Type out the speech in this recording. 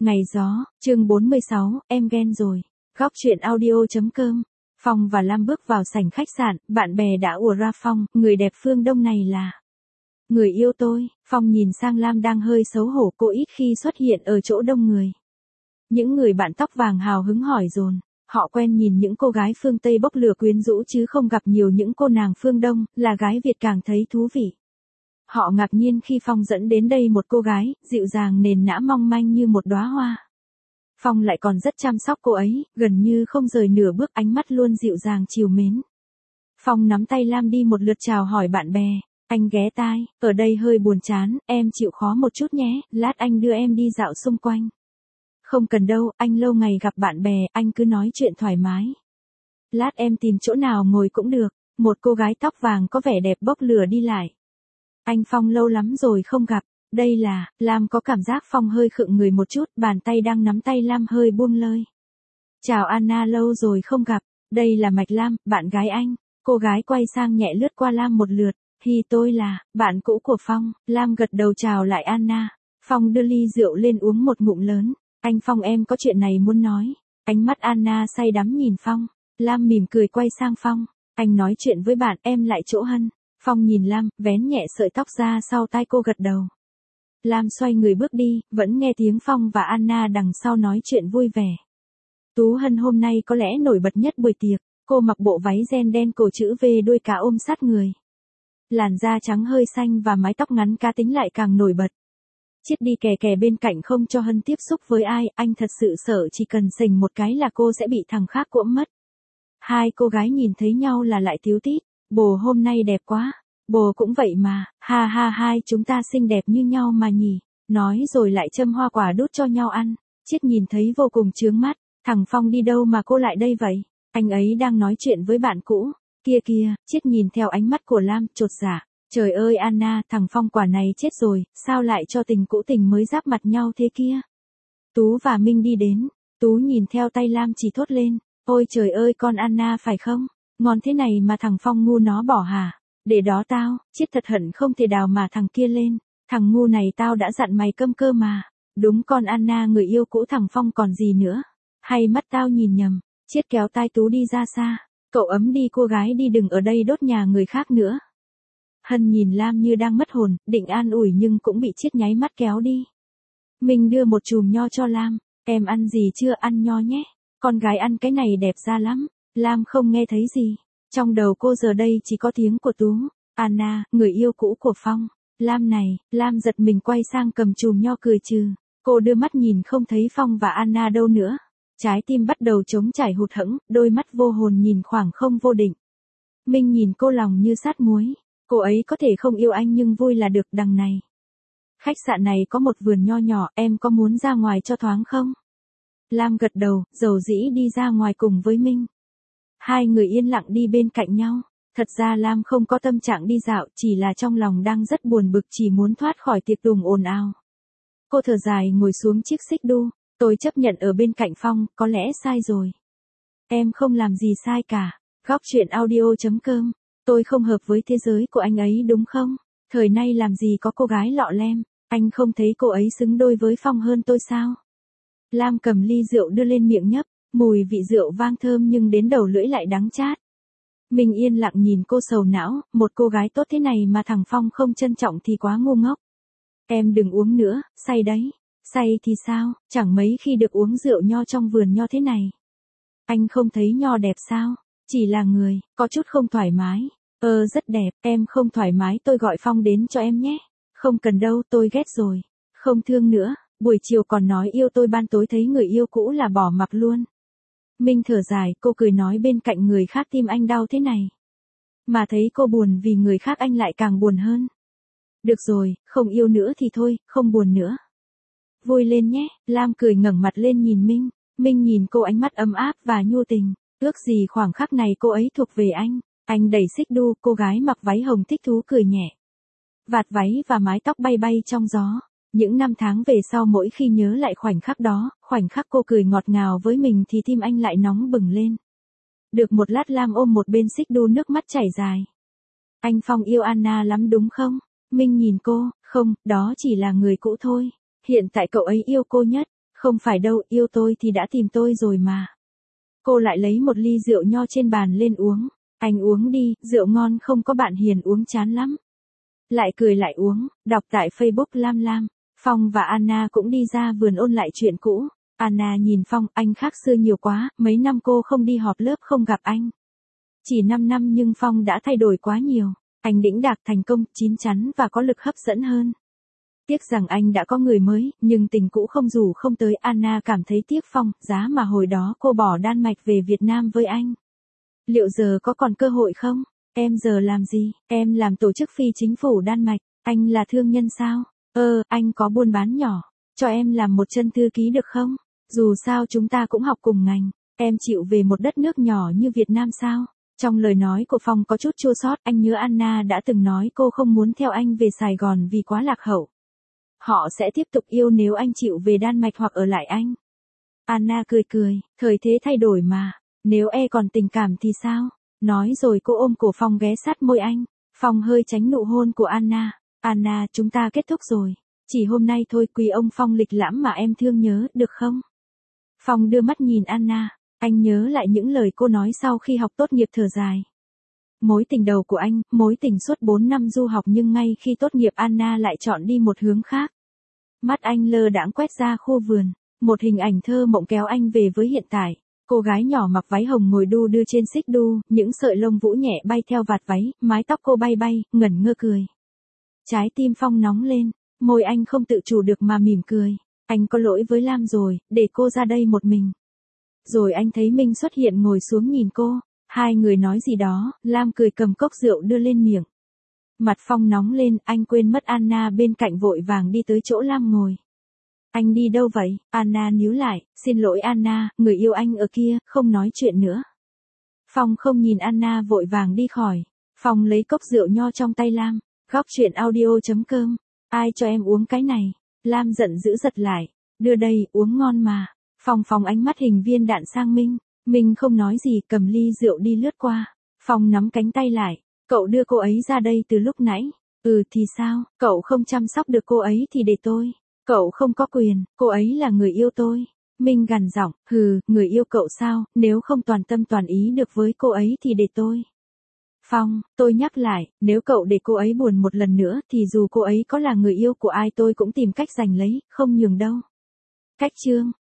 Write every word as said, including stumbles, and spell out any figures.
Ngày gió, chương bốn mươi sáu, em ghen rồi. Góc truyện audio.com. Phong và Lam bước vào sảnh khách sạn, bạn bè đã ùa ra. Phong, người đẹp phương Đông này là người yêu tôi. Phong nhìn sang Lam đang hơi xấu hổ, cô ít khi xuất hiện ở chỗ đông người. Những người bạn tóc vàng hào hứng hỏi dồn. Họ quen nhìn những cô gái phương Tây bốc lửa quyến rũ chứ không gặp nhiều những cô nàng phương Đông, là gái Việt càng thấy thú vị. Họ ngạc nhiên khi Phong dẫn đến đây một cô gái, dịu dàng nền nã mong manh như một đóa hoa. Phong lại còn rất chăm sóc cô ấy, gần như không rời nửa bước, ánh mắt luôn dịu dàng chiều mến. Phong nắm tay Lam đi một lượt chào hỏi bạn bè. Anh ghé tai, ở đây hơi buồn chán, em chịu khó một chút nhé, lát anh đưa em đi dạo xung quanh. Không cần đâu, anh lâu ngày gặp bạn bè, anh cứ nói chuyện thoải mái. Lát em tìm chỗ nào ngồi cũng được. Một cô gái tóc vàng có vẻ đẹp bốc lửa đi lại. Anh Phong lâu lắm rồi không gặp, đây là, Lam có cảm giác Phong hơi khựng người một chút, bàn tay đang nắm tay Lam hơi buông lơi. Chào Anna, lâu rồi không gặp, đây là Mạch Lam, bạn gái anh. Cô gái quay sang nhẹ lướt qua Lam một lượt, hi tôi là, bạn cũ của Phong. Lam gật đầu chào lại Anna. Phong đưa ly rượu lên uống một ngụm lớn. Anh Phong, em có chuyện này muốn nói. Ánh mắt Anna say đắm nhìn Phong. Lam mỉm cười quay sang Phong. Anh nói chuyện với bạn, em lại chỗ Hân. Phong nhìn Lam, vén nhẹ sợi tóc ra sau tai cô, gật đầu. Lam xoay người bước đi, vẫn nghe tiếng Phong và Anna đằng sau nói chuyện vui vẻ. Tú Hân hôm nay có lẽ nổi bật nhất buổi tiệc, cô mặc bộ váy ren đen cổ chữ V đuôi cá ôm sát người. Làn da trắng hơi xanh và mái tóc ngắn cá tính lại càng nổi bật. Chiết đi kè kè bên cạnh không cho Hân tiếp xúc với ai, anh thật sự sợ chỉ cần sình một cái là cô sẽ bị thằng khác cuỗm mất. Hai cô gái nhìn thấy nhau là lại tíu tít. Bồ hôm nay đẹp quá. Bồ cũng vậy mà, ha ha, hai chúng ta xinh đẹp như nhau mà nhỉ. Nói rồi lại châm hoa quả đút cho nhau ăn. Chiết nhìn thấy vô cùng chướng mắt. Thằng Phong đi đâu mà cô lại đây vậy? Anh ấy đang nói chuyện với bạn cũ. Kia kia, Chiết nhìn theo ánh mắt của Lam, chột dạ. Trời ơi Anna, thằng Phong quả này chết rồi, sao lại cho tình cũ tình mới giáp mặt nhau thế kia? Tú và Minh đi đến. Tú nhìn theo tay Lam chỉ thốt lên. Ôi trời ơi, con Anna phải không? Ngon thế này mà thằng Phong ngu nó bỏ hả? Để đó tao, Chiết thật hận không thể đào mà thằng kia lên. Thằng ngu này tao đã dặn mày câm cơ mà. Đúng, con Anna người yêu cũ thằng Phong còn gì nữa. Hay mắt tao nhìn nhầm. Chiết kéo tai Tú đi ra xa. Cậu ấm đi cô gái đi, đừng ở đây đốt nhà người khác nữa. Hân nhìn Lam như đang mất hồn, định an ủi nhưng cũng bị Chiết nháy mắt kéo đi. Mình đưa một chùm nho cho Lam. Em ăn gì chưa? Ăn nho nhé. Con gái ăn cái này đẹp ra lắm. Lam không nghe thấy gì. Trong đầu cô giờ đây chỉ có tiếng của Tú. Anna, người yêu cũ của Phong. Lam này, Lam giật mình quay sang cầm chùm nho cười trừ. Cô đưa mắt nhìn không thấy Phong và Anna đâu nữa. Trái tim bắt đầu trống trải hụt hẫng, đôi mắt vô hồn nhìn khoảng không vô định. Minh nhìn cô lòng như sát muối. Cô ấy có thể không yêu anh nhưng vui là được. Đằng này. Khách sạn này có một vườn nho nhỏ, em có muốn ra ngoài cho thoáng không? Lam gật đầu, dầu dĩ đi ra ngoài cùng với Minh. Hai người yên lặng đi bên cạnh nhau. Thật ra Lam không có tâm trạng đi dạo, chỉ là trong lòng đang rất buồn bực, chỉ muốn thoát khỏi tiệc tùng ồn ào. Cô thở dài ngồi xuống chiếc xích đu. Tôi chấp nhận ở bên cạnh Phong, có lẽ sai rồi. Em không làm gì sai cả. Góc truyện audio.com. Tôi không hợp với thế giới của anh ấy đúng không? Thời nay làm gì có cô gái lọ lem. Anh không thấy cô ấy xứng đôi với Phong hơn tôi sao? Lam cầm ly rượu đưa lên miệng nhấp. Mùi vị rượu vang thơm nhưng đến đầu lưỡi lại đắng chát. Mình yên lặng nhìn cô sầu não, một cô gái tốt thế này mà thằng Phong không trân trọng thì quá ngu ngốc. Em đừng uống nữa, say đấy. Say thì sao, chẳng mấy khi được uống rượu nho trong vườn nho thế này. Anh không thấy nho đẹp sao? Chỉ là người, có chút không thoải mái. Ờ rất đẹp, em không thoải mái tôi gọi Phong đến cho em nhé. Không cần đâu, tôi ghét rồi. Không thương nữa, buổi chiều còn nói yêu tôi, ban tối thấy người yêu cũ là bỏ mặc luôn. Minh thở dài, cô cười nói bên cạnh người khác tim anh đau thế này. Mà thấy cô buồn vì người khác anh lại càng buồn hơn. Được rồi, không yêu nữa thì thôi, không buồn nữa. Vui lên nhé, Lam cười ngẩng mặt lên nhìn Minh. Minh nhìn cô ánh mắt ấm áp và nhu tình. Ước gì khoảng khắc này cô ấy thuộc về anh. Anh đẩy xích đu, cô gái mặc váy hồng thích thú cười nhẹ. Vạt váy và mái tóc bay bay trong gió. Những năm tháng về sau mỗi khi nhớ lại khoảnh khắc đó, khoảnh khắc cô cười ngọt ngào với mình thì tim anh lại nóng bừng lên. Được một lát Lam ôm một bên xích đu, nước mắt chảy dài. Anh Phong yêu Anna lắm đúng không? Minh nhìn cô, không, đó chỉ là người cũ thôi. Hiện tại cậu ấy yêu cô nhất. Không phải đâu, yêu tôi thì đã tìm tôi rồi mà. Cô lại lấy một ly rượu nho trên bàn lên uống. Anh uống đi, rượu ngon không có bạn hiền uống chán lắm. Lại cười lại uống, đọc tại Facebook Lam Lam. Phong và Anna cũng đi ra vườn ôn lại chuyện cũ. Anna nhìn Phong, anh khác xưa nhiều quá, mấy năm cô không đi họp lớp không gặp anh. Chỉ năm năm nhưng Phong đã thay đổi quá nhiều. Anh đĩnh đạc thành công, chín chắn và có lực hấp dẫn hơn. Tiếc rằng anh đã có người mới, nhưng tình cũ không dù không tới. Anna cảm thấy tiếc Phong, giá mà hồi đó cô bỏ Đan Mạch về Việt Nam với anh. Liệu giờ có còn cơ hội không? Em giờ làm gì? Em làm tổ chức phi chính phủ Đan Mạch. Anh là thương nhân sao? Ờ, anh có buôn bán nhỏ. Cho em làm một chân thư ký được không? Dù sao chúng ta cũng học cùng ngành. Em chịu về một đất nước nhỏ như Việt Nam sao? Trong lời nói của Phong có chút chua xót. Anh nhớ Anna đã từng nói cô không muốn theo anh về Sài Gòn vì quá lạc hậu. Họ sẽ tiếp tục yêu nếu anh chịu về Đan Mạch hoặc ở lại Anh. Anna cười cười, thời thế thay đổi mà. Nếu e còn tình cảm thì sao? Nói rồi cô ôm cổ Phong ghé sát môi anh. Phong hơi tránh nụ hôn của Anna. Anna, chúng ta kết thúc rồi. Chỉ hôm nay thôi, quý ông Phong lịch lãm mà em thương nhớ, được không? Phong đưa mắt nhìn Anna. Anh nhớ lại những lời cô nói sau khi học tốt nghiệp, thở dài. Mối tình đầu của anh, mối tình suốt bốn năm du học, nhưng ngay khi tốt nghiệp Anna lại chọn đi một hướng khác. Mắt anh lơ đãng quét ra khu vườn. Một hình ảnh thơ mộng kéo anh về với hiện tại. Cô gái nhỏ mặc váy hồng ngồi đu đưa trên xích đu, những sợi lông vũ nhẹ bay theo vạt váy, mái tóc cô bay bay, ngẩn ngơ cười. Trái tim Phong nóng lên, môi anh không tự chủ được mà mỉm cười. Anh có lỗi với Lam rồi, để cô ra đây một mình. Rồi anh thấy Minh xuất hiện ngồi xuống nhìn cô. Hai người nói gì đó, Lam cười cầm cốc rượu đưa lên miệng. Mặt Phong nóng lên, anh quên mất Anna bên cạnh vội vàng đi tới chỗ Lam ngồi. Anh đi đâu vậy? Anna níu lại, xin lỗi Anna, người yêu anh ở kia, không nói chuyện nữa. Phong không nhìn Anna vội vàng đi khỏi. Phong lấy cốc rượu nho trong tay Lam. Góc chuyện audio chấm com. Ai cho em uống cái này? Lam giận dữ giật lại. Đưa đây, uống ngon mà. Phong phóng ánh mắt hình viên đạn sang Minh. Minh không nói gì, cầm ly rượu đi lướt qua. Phong nắm cánh tay lại. Cậu đưa cô ấy ra đây từ lúc nãy. Ừ thì sao, cậu không chăm sóc được cô ấy thì để tôi. Cậu không có quyền, cô ấy là người yêu tôi. Minh gằn giọng, hừ, người yêu cậu sao, nếu không toàn tâm toàn ý được với cô ấy thì để tôi. Phong, tôi nhắc lại, nếu cậu để cô ấy buồn một lần nữa thì dù cô ấy có là người yêu của ai tôi cũng tìm cách giành lấy, không nhường đâu. Cách chương